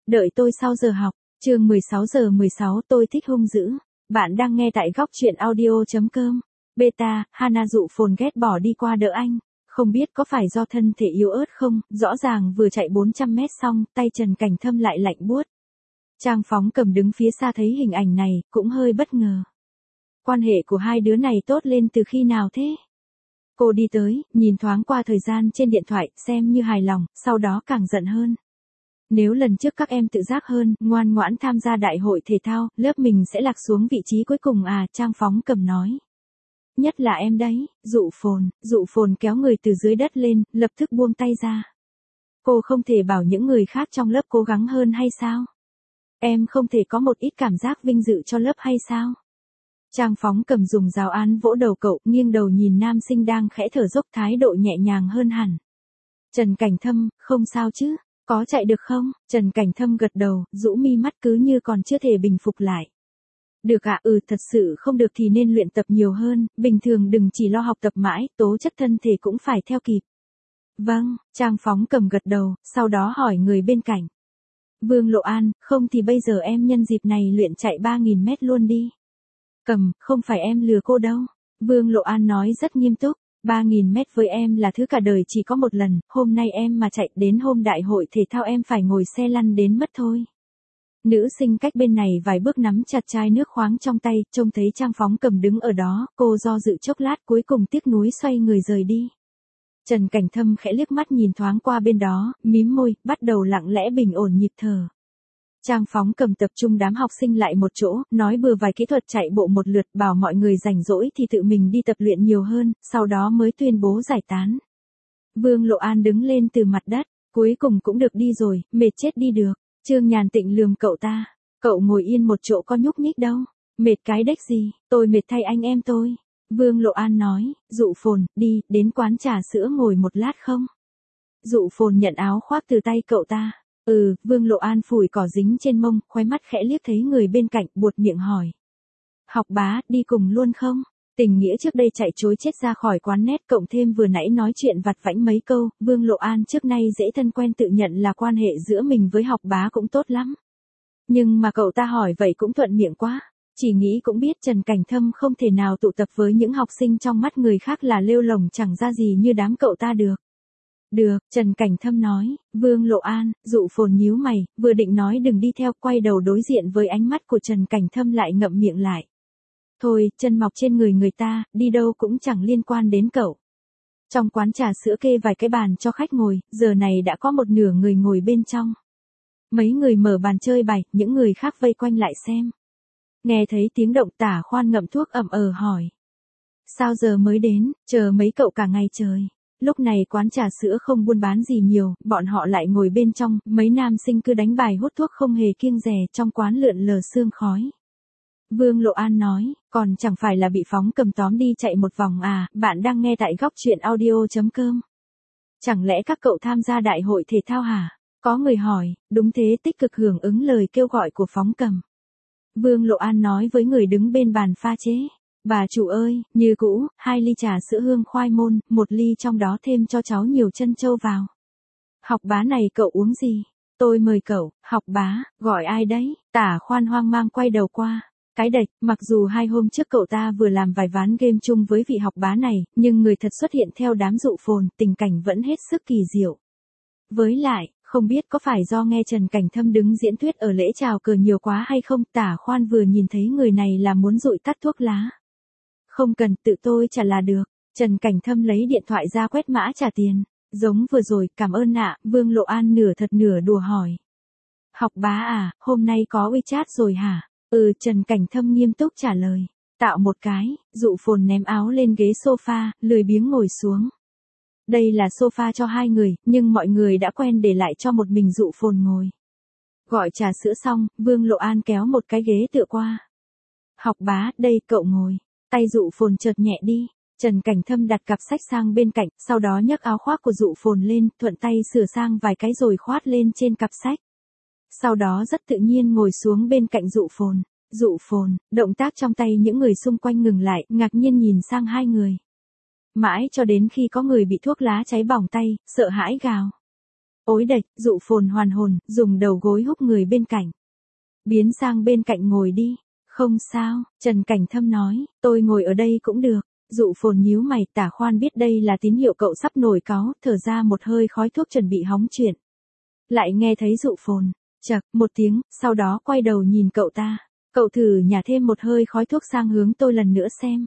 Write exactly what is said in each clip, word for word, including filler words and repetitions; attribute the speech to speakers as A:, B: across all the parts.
A: Đợi tôi sau giờ học. Chương mười sáu giờ mười sáu tôi thích hung dữ. Bạn đang nghe tại góc truyện audio.com. Beta, Hana dụ phồn ghét bỏ đi qua đỡ anh. Không biết có phải do thân thể yếu ớt không, rõ ràng vừa chạy bốn trăm mét xong, tay Trần Cảnh Thâm lại lạnh buốt. Trang Phóng Cầm đứng phía xa thấy hình ảnh này, cũng hơi bất ngờ. Quan hệ của hai đứa này tốt lên từ khi nào thế? Cô đi tới, nhìn thoáng qua thời gian trên điện thoại, xem như hài lòng, sau đó càng giận hơn. Nếu lần trước các em tự giác hơn, ngoan ngoãn tham gia đại hội thể thao, lớp mình sẽ lạc xuống vị trí cuối cùng à, Trang Phóng Cầm nói. Nhất là em đấy, dụ phồn, dụ phồn kéo người từ dưới đất lên, lập tức buông tay ra. Cô không thể bảo những người khác trong lớp cố gắng hơn hay sao? Em không thể có một ít cảm giác vinh dự cho lớp hay sao? Trang Phóng Cầm dùng giáo án vỗ đầu cậu, nghiêng đầu nhìn nam sinh đang khẽ thở dốc, thái độ nhẹ nhàng hơn hẳn. Trần Cảnh Thâm, không sao chứ? Có chạy được không? Trần Cảnh Thâm gật đầu, rũ mi mắt cứ như còn chưa thể bình phục lại. Được ạ, à, ừ thật sự không được thì nên luyện tập nhiều hơn, bình thường đừng chỉ lo học tập mãi, tố chất thân thể cũng phải theo kịp. Vâng, Trang Phóng Cầm gật đầu, sau đó hỏi người bên cạnh. Vương Lộ An, không thì bây giờ em nhân dịp này luyện chạy ba nghìn mét luôn đi. Cầm, không phải em lừa cô đâu. Vương Lộ An nói rất nghiêm túc. ba nghìn mét với em là thứ cả đời chỉ có một lần, hôm nay em mà chạy đến hôm đại hội thể thao em phải ngồi xe lăn đến mất thôi. Nữ sinh cách bên này vài bước nắm chặt chai nước khoáng trong tay, trông thấy Trang Phóng Cầm đứng ở đó, cô do dự chốc lát cuối cùng tiếc nuối xoay người rời đi. Trần Cảnh Thâm khẽ liếc mắt nhìn thoáng qua bên đó, mím môi, bắt đầu lặng lẽ bình ổn nhịp thở. Trang Phóng Cầm tập trung đám học sinh lại một chỗ, nói bừa vài kỹ thuật chạy bộ một lượt, bảo mọi người rảnh rỗi thì tự mình đi tập luyện nhiều hơn, sau đó mới tuyên bố giải tán. Vương Lộ An đứng lên từ mặt đất, cuối cùng cũng được đi rồi, mệt chết đi được. Trương Nhàn Tịnh lườm cậu ta, cậu ngồi yên một chỗ có nhúc nhích đâu, mệt cái đếch gì, tôi mệt thay anh em tôi. Vương Lộ An nói, dụ phồn, đi, đến quán trà sữa ngồi một lát không? Dụ phồn nhận áo khoác từ tay cậu ta. Ừ, Vương Lộ An phủi cỏ dính trên mông, khóe mắt khẽ liếc thấy người bên cạnh, buột miệng hỏi. Học bá, đi cùng luôn không? Tình nghĩa trước đây chạy trối chết ra khỏi quán net, cộng thêm vừa nãy nói chuyện vặt vãnh mấy câu, Vương Lộ An trước nay dễ thân quen tự nhận là quan hệ giữa mình với học bá cũng tốt lắm. Nhưng mà cậu ta hỏi vậy cũng thuận miệng quá, chỉ nghĩ cũng biết Trần Cảnh Thâm không thể nào tụ tập với những học sinh trong mắt người khác là lêu lồng chẳng ra gì như đám cậu ta được. Được, Trần Cảnh Thâm nói. Vương Lộ An, dụ phồn nhíu mày, vừa định nói đừng đi theo, quay đầu đối diện với ánh mắt của Trần Cảnh Thâm lại ngậm miệng lại. Thôi, chân mọc trên người người ta, đi đâu cũng chẳng liên quan đến cậu. Trong quán trà sữa kê vài cái bàn cho khách ngồi, giờ này đã có một nửa người ngồi bên trong. Mấy người mở bàn chơi bài, những người khác vây quanh lại xem. Nghe thấy tiếng động, Tả Khoan ngậm thuốc ẩm ờ hỏi. Sao giờ mới đến, chờ mấy cậu cả ngày trời. Lúc này quán trà sữa không buôn bán gì nhiều, bọn họ lại ngồi bên trong, mấy nam sinh cứ đánh bài hút thuốc không hề kiêng dè, trong quán lượn lờ sương khói. Vương Lộ An nói, còn chẳng phải là bị Phóng Cầm tóm đi chạy một vòng à, bạn đang nghe tại góc truyện audio.com. Chẳng lẽ các cậu tham gia đại hội thể thao hả? Có người hỏi, đúng thế, tích cực hưởng ứng lời kêu gọi của Phóng Cầm. Vương Lộ An nói với người đứng bên bàn pha chế. Bà chủ ơi, như cũ, hai ly trà sữa hương khoai môn, một ly trong đó thêm cho cháu nhiều chân châu vào. Học bá này cậu uống gì? Tôi mời cậu. Học bá, gọi ai đấy? Tả Khoan hoang mang quay đầu qua. Cái đệch, mặc dù hai hôm trước cậu ta vừa làm vài ván game chung với vị học bá này, nhưng người thật xuất hiện theo đám dụ phồn, tình cảnh vẫn hết sức kỳ diệu. Với lại, không biết có phải do nghe Trần Cảnh Thâm đứng diễn thuyết ở lễ chào cờ nhiều quá hay không, Tả Khoan vừa nhìn thấy người này là muốn dụi tắt thuốc lá. Không cần, tự tôi trả là được. Trần Cảnh Thâm lấy điện thoại ra quét mã trả tiền. Giống vừa rồi, cảm ơn ạ, Vương Lộ An nửa thật nửa đùa hỏi. Học bá à, hôm nay có WeChat rồi hả? Ừ, Trần Cảnh Thâm nghiêm túc trả lời. Tạo một cái, dụ phồn ném áo lên ghế sofa, lười biếng ngồi xuống. Đây là sofa cho hai người, nhưng mọi người đã quen để lại cho một mình dụ phồn ngồi. Gọi trà sữa xong, Vương Lộ An kéo một cái ghế tựa qua. Học bá, đây cậu ngồi. Tay dụ phồn chợt nhẹ đi. Trần Cảnh Thâm đặt cặp sách sang bên cạnh, sau đó nhấc áo khoác của dụ phồn lên, thuận tay sửa sang vài cái rồi khoát lên trên cặp sách. Sau đó rất tự nhiên ngồi xuống bên cạnh dụ phồn. Dụ phồn, động tác trong tay những người xung quanh ngừng lại, ngạc nhiên nhìn sang hai người. Mãi cho đến khi có người bị thuốc lá cháy bỏng tay, sợ hãi gào. Ối đệch, dụ phồn hoàn hồn, dùng đầu gối húc người bên cạnh. Biến sang bên cạnh ngồi đi. Không sao, Trần Cảnh Thâm nói, tôi ngồi ở đây cũng được. Dụ phồn nhíu mày, Tả Khoan biết đây là tín hiệu cậu sắp nổi cáu, thở ra một hơi khói thuốc chuẩn bị hóng chuyện. Lại nghe thấy dụ phồn, chậc, một tiếng, sau đó quay đầu nhìn cậu ta. Cậu thử nhả thêm một hơi khói thuốc sang hướng tôi lần nữa xem.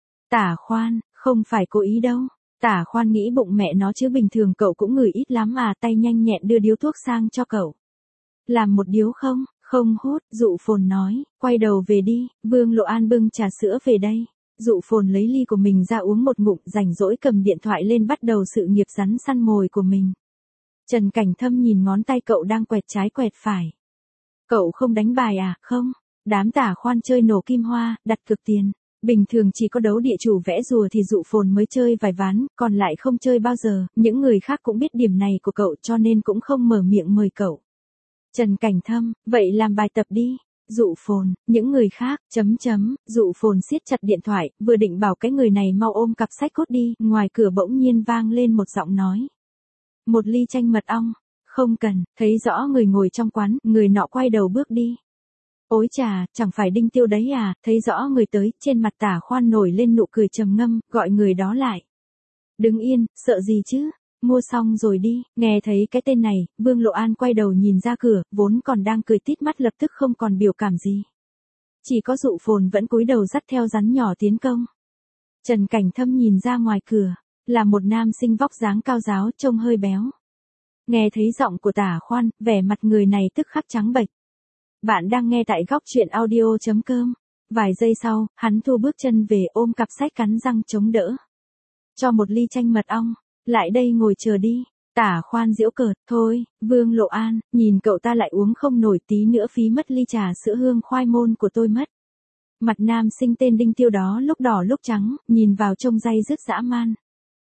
A: Tả Khoan, không phải cố ý đâu. Tả Khoan nghĩ bụng mẹ nó chứ bình thường cậu cũng ngửi ít lắm à, tay nhanh nhẹn đưa điếu thuốc sang cho cậu. Làm một điếu không? Không hút, dụ phồn nói, quay đầu về đi, Vương Lộ An bưng trà sữa về đây. Dụ phồn lấy ly của mình ra uống một ngụm, rảnh rỗi cầm điện thoại lên bắt đầu sự nghiệp rắn săn mồi của mình. Trần Cảnh Thâm nhìn ngón tay cậu đang quẹt trái quẹt phải. Cậu không đánh bài à? Không. Đám Tả Khoan chơi nổ kim hoa, đặt cược tiền. Bình thường chỉ có đấu địa chủ vẽ rùa thì dụ phồn mới chơi vài ván, còn lại không chơi bao giờ. Những người khác cũng biết điểm này của cậu cho nên cũng không mở miệng mời cậu. Trần Cảnh Thâm, vậy làm bài tập đi. Dụ phồn, những người khác, chấm chấm, dụ phồn siết chặt điện thoại, vừa định bảo cái người này mau ôm cặp sách cốt đi, ngoài cửa bỗng nhiên vang lên một giọng nói. Một ly chanh mật ong, không cần, thấy rõ người ngồi trong quán, người nọ quay đầu bước đi. Ôi chà, chẳng phải Đinh Tiêu đấy à, thấy rõ người tới, trên mặt Tả Khoan nổi lên nụ cười trầm ngâm, gọi người đó lại. Đứng yên, sợ gì chứ? Mua xong rồi đi, nghe thấy cái tên này, Vương Lộ An quay đầu nhìn ra cửa, vốn còn đang cười tít mắt lập tức không còn biểu cảm gì. Chỉ có dụ phồn vẫn cúi đầu dắt theo rắn nhỏ tiến công. Trần Cảnh Thâm nhìn ra ngoài cửa, là một nam sinh vóc dáng cao ráo trông hơi béo. Nghe thấy giọng của Tả Khoan, vẻ mặt người này tức khắc trắng bệch. Bạn đang nghe tại góc truyện audio chấm com. Vài giây sau, hắn thu bước chân về ôm cặp sách cắn răng chống đỡ. Cho một ly chanh mật ong. Lại đây ngồi chờ đi. Tả Khoan giễu cợt, thôi, Vương Lộ An, nhìn cậu ta lại uống không nổi tí nữa phí mất ly trà sữa hương khoai môn của tôi mất. Mặt nam sinh tên Đinh Tiêu đó lúc đỏ lúc trắng, nhìn vào trông day dứt dã man.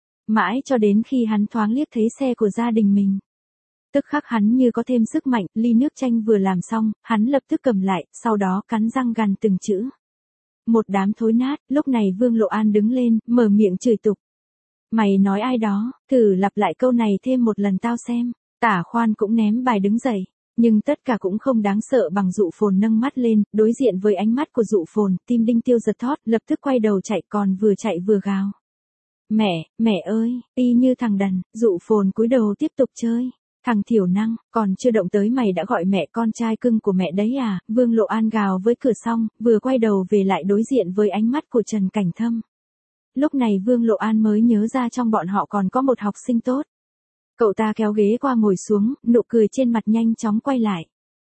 A: Mãi cho đến khi hắn thoáng liếc thấy xe của gia đình mình. Tức khắc hắn như có thêm sức mạnh, ly nước chanh vừa làm xong, hắn lập tức cầm lại, sau đó cắn răng gằn từng chữ. Một đám thối nát, lúc này Vương Lộ An đứng lên, mở miệng chửi tục. Mày nói ai đó, thử lặp lại câu này thêm một lần tao xem. Tả Khoan cũng ném bài đứng dậy, nhưng tất cả cũng không đáng sợ bằng dụ phồn nâng mắt lên, đối diện với ánh mắt của dụ phồn, tim Đinh Tiêu giật thót, lập tức quay đầu chạy còn vừa chạy vừa gào. Mẹ, mẹ ơi, y như thằng đần, dụ phồn cúi đầu tiếp tục chơi. Thằng thiểu năng, còn chưa động tới mày đã gọi mẹ con trai cưng của mẹ đấy à, Vương Lộ An gào với cửa xong, vừa quay đầu về lại đối diện với ánh mắt của Trần Cảnh Thâm. Lúc này Vương Lộ An mới nhớ ra trong bọn họ còn có một học sinh tốt. Cậu ta kéo ghế qua ngồi xuống, nụ cười trên mặt nhanh chóng quay lại.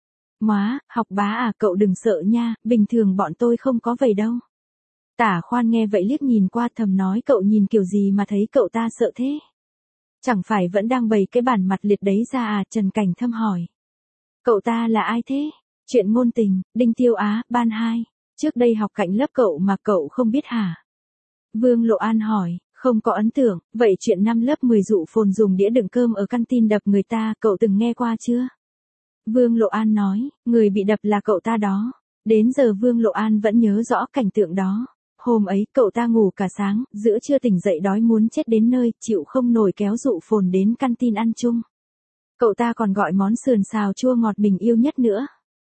A: Móa, học bá à, cậu đừng sợ nha, bình thường bọn tôi không có vậy đâu. Tả Khoan nghe vậy liếc nhìn qua thầm nói cậu nhìn kiểu gì mà thấy cậu ta sợ thế. Chẳng phải vẫn đang bày cái bản mặt liệt đấy ra à, Trần Cảnh Thâm hỏi. Cậu ta là ai thế? Chuyện ngôn tình, Đinh Tiêu Á, ban hai. Trước đây học cạnh lớp cậu mà cậu không biết hả? Vương Lộ An hỏi, không có ấn tượng, vậy chuyện năm lớp mười dụ phồn dùng đĩa đựng cơm ở canteen đập người ta, cậu từng nghe qua chưa? Vương Lộ An nói, người bị đập là cậu ta đó. Đến giờ Vương Lộ An vẫn nhớ rõ cảnh tượng đó. Hôm ấy, cậu ta ngủ cả sáng, giữa trưa tỉnh dậy đói muốn chết đến nơi, chịu không nổi kéo dụ phồn đến canteen ăn chung. Cậu ta còn gọi món sườn xào chua ngọt mình yêu nhất nữa.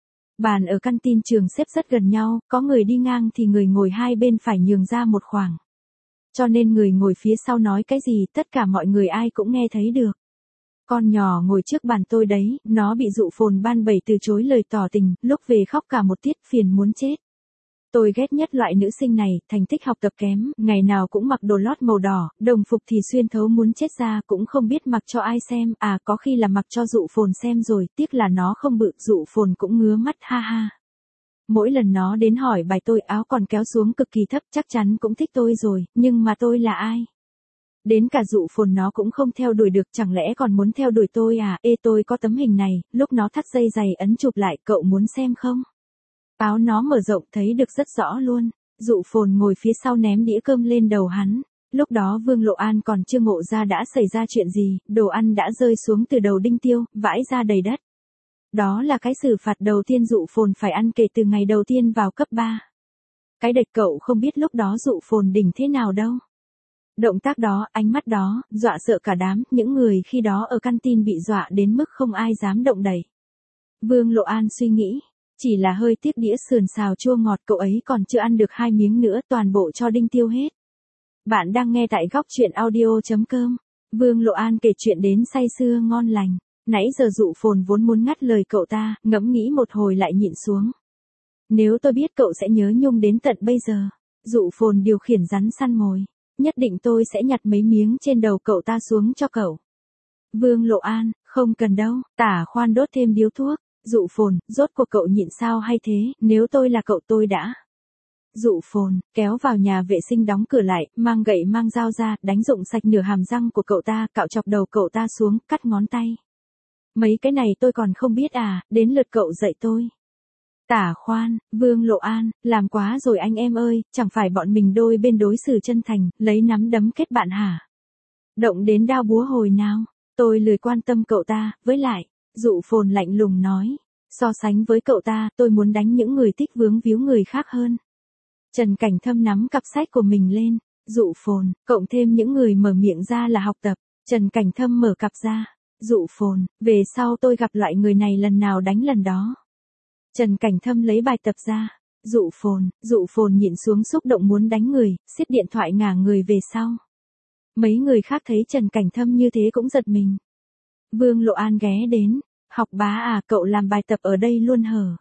A: Bàn ở canteen trường xếp rất gần nhau, có người đi ngang thì người ngồi hai bên phải nhường ra một khoảng. Cho nên người ngồi phía sau nói cái gì, tất cả mọi người ai cũng nghe thấy được. Con nhỏ ngồi trước bàn tôi đấy, nó bị dụ phồn ban bẩy từ chối lời tỏ tình, lúc về khóc cả một tiết phiền muốn chết. Tôi ghét nhất loại nữ sinh này, thành tích học tập kém, ngày nào cũng mặc đồ lót màu đỏ, đồng phục thì xuyên thấu muốn chết ra, cũng không biết mặc cho ai xem, à có khi là mặc cho dụ phồn xem rồi, tiếc là nó không bự, dụ phồn cũng ngứa mắt ha ha. Mỗi lần nó đến hỏi bài tôi áo còn kéo xuống cực kỳ thấp, chắc chắn cũng thích tôi rồi, nhưng mà tôi là ai? Đến cả dụ phồn nó cũng không theo đuổi được, chẳng lẽ còn muốn theo đuổi tôi à? Ê, tôi có tấm hình này, lúc nó thắt dây giày ấn chụp lại, cậu muốn xem không? Áo nó mở rộng thấy được rất rõ luôn. Dụ phồn ngồi phía sau ném đĩa cơm lên đầu hắn. Lúc đó Vương Lộ An còn chưa ngộ ra đã xảy ra chuyện gì, đồ ăn đã rơi xuống từ đầu Đinh Tiêu, vãi ra đầy đất. Đó là cái xử phạt đầu tiên dụ phồn phải ăn kể từ ngày đầu tiên vào cấp ba. Cái đệch cậu không biết lúc đó dụ phồn đỉnh thế nào đâu. Động tác đó, ánh mắt đó, dọa sợ cả đám, những người khi đó ở căn tin bị dọa đến mức không ai dám động đậy. Vương Lộ An suy nghĩ, chỉ là hơi tiếc đĩa sườn xào chua ngọt cậu ấy còn chưa ăn được hai miếng nữa, toàn bộ cho Đinh tiêu hết. Bạn đang nghe tại góc truyện audio.com. Vương Lộ An kể chuyện đến say sưa ngon lành. Nãy giờ Dụ Phồn vốn muốn ngắt lời cậu ta, ngẫm nghĩ một hồi lại nhịn xuống. Nếu tôi biết cậu sẽ nhớ Nhung đến tận bây giờ. Dụ Phồn điều khiển rắn săn mồi. Nhất định tôi sẽ nhặt mấy miếng trên đầu cậu ta xuống cho cậu. Vương Lộ An, không cần đâu. Tả Khoan đốt thêm điếu thuốc. Dụ Phồn, rốt cuộc cậu nhịn sao hay thế, nếu tôi là cậu tôi đã. Dụ Phồn, kéo vào nhà vệ sinh đóng cửa lại, mang gậy mang dao ra, đánh rụng sạch nửa hàm răng của cậu ta, cạo chọc đầu cậu ta xuống, cắt ngón tay. Mấy cái này tôi còn không biết à, đến lượt cậu dạy tôi. Tả Khoan, Vương Lộ An, làm quá rồi anh em ơi, chẳng phải bọn mình đôi bên đối xử chân thành, lấy nắm đấm kết bạn hả? Động đến đao búa hồi nào, tôi lười quan tâm cậu ta, với lại, Dụ Phồn lạnh lùng nói, so sánh với cậu ta, tôi muốn đánh những người thích vướng víu người khác hơn. Trần Cảnh Thâm nắm cặp sách của mình lên, Dụ Phồn, cộng thêm những người mở miệng ra là học tập, Trần Cảnh Thâm mở cặp ra, Dụ Phồn, về sau tôi gặp loại người này lần nào đánh lần đó. Trần Cảnh Thâm lấy bài tập ra, Dụ Phồn, Dụ Phồn nhịn xuống xúc động muốn đánh người, xiết điện thoại ngả người về sau. Mấy người khác thấy Trần Cảnh Thâm như thế cũng giật mình. Vương Lộ An ghé đến, học bá à, cậu làm bài tập ở đây luôn hở?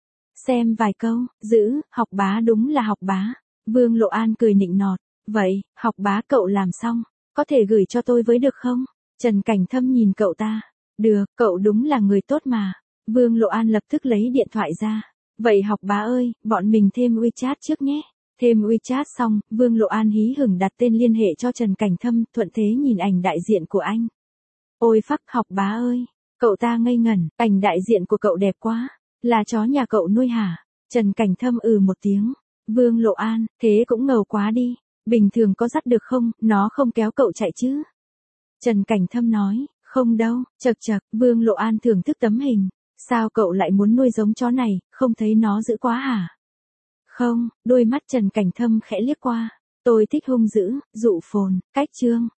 A: Xem vài câu, giữ, học bá đúng là học bá. Vương Lộ An cười nịnh nọt, vậy, học bá cậu làm xong, có thể gửi cho tôi với được không? Trần Cảnh Thâm nhìn cậu ta, được, cậu đúng là người tốt mà. Vương Lộ An lập tức lấy điện thoại ra, vậy học bá ơi, bọn mình thêm WeChat trước nhé. Thêm WeChat xong, Vương Lộ An hí hửng đặt tên liên hệ cho Trần Cảnh Thâm, thuận thế nhìn ảnh đại diện của anh. Ôi phắc, học bá ơi, cậu ta ngây ngẩn, ảnh đại diện của cậu đẹp quá, là chó nhà cậu nuôi hả? Trần Cảnh Thâm ừ một tiếng, Vương Lộ An, thế cũng ngầu quá đi, bình thường có dắt được không, nó không kéo cậu chạy chứ? Trần Cảnh Thâm nói, không đâu, chật chật, Vương Lộ An thưởng thức tấm hình, sao cậu lại muốn nuôi giống chó này, không thấy nó dữ quá hả? Không, đôi mắt Trần Cảnh Thâm khẽ liếc qua, tôi thích hung dữ, Dụ Phồn, cách chương.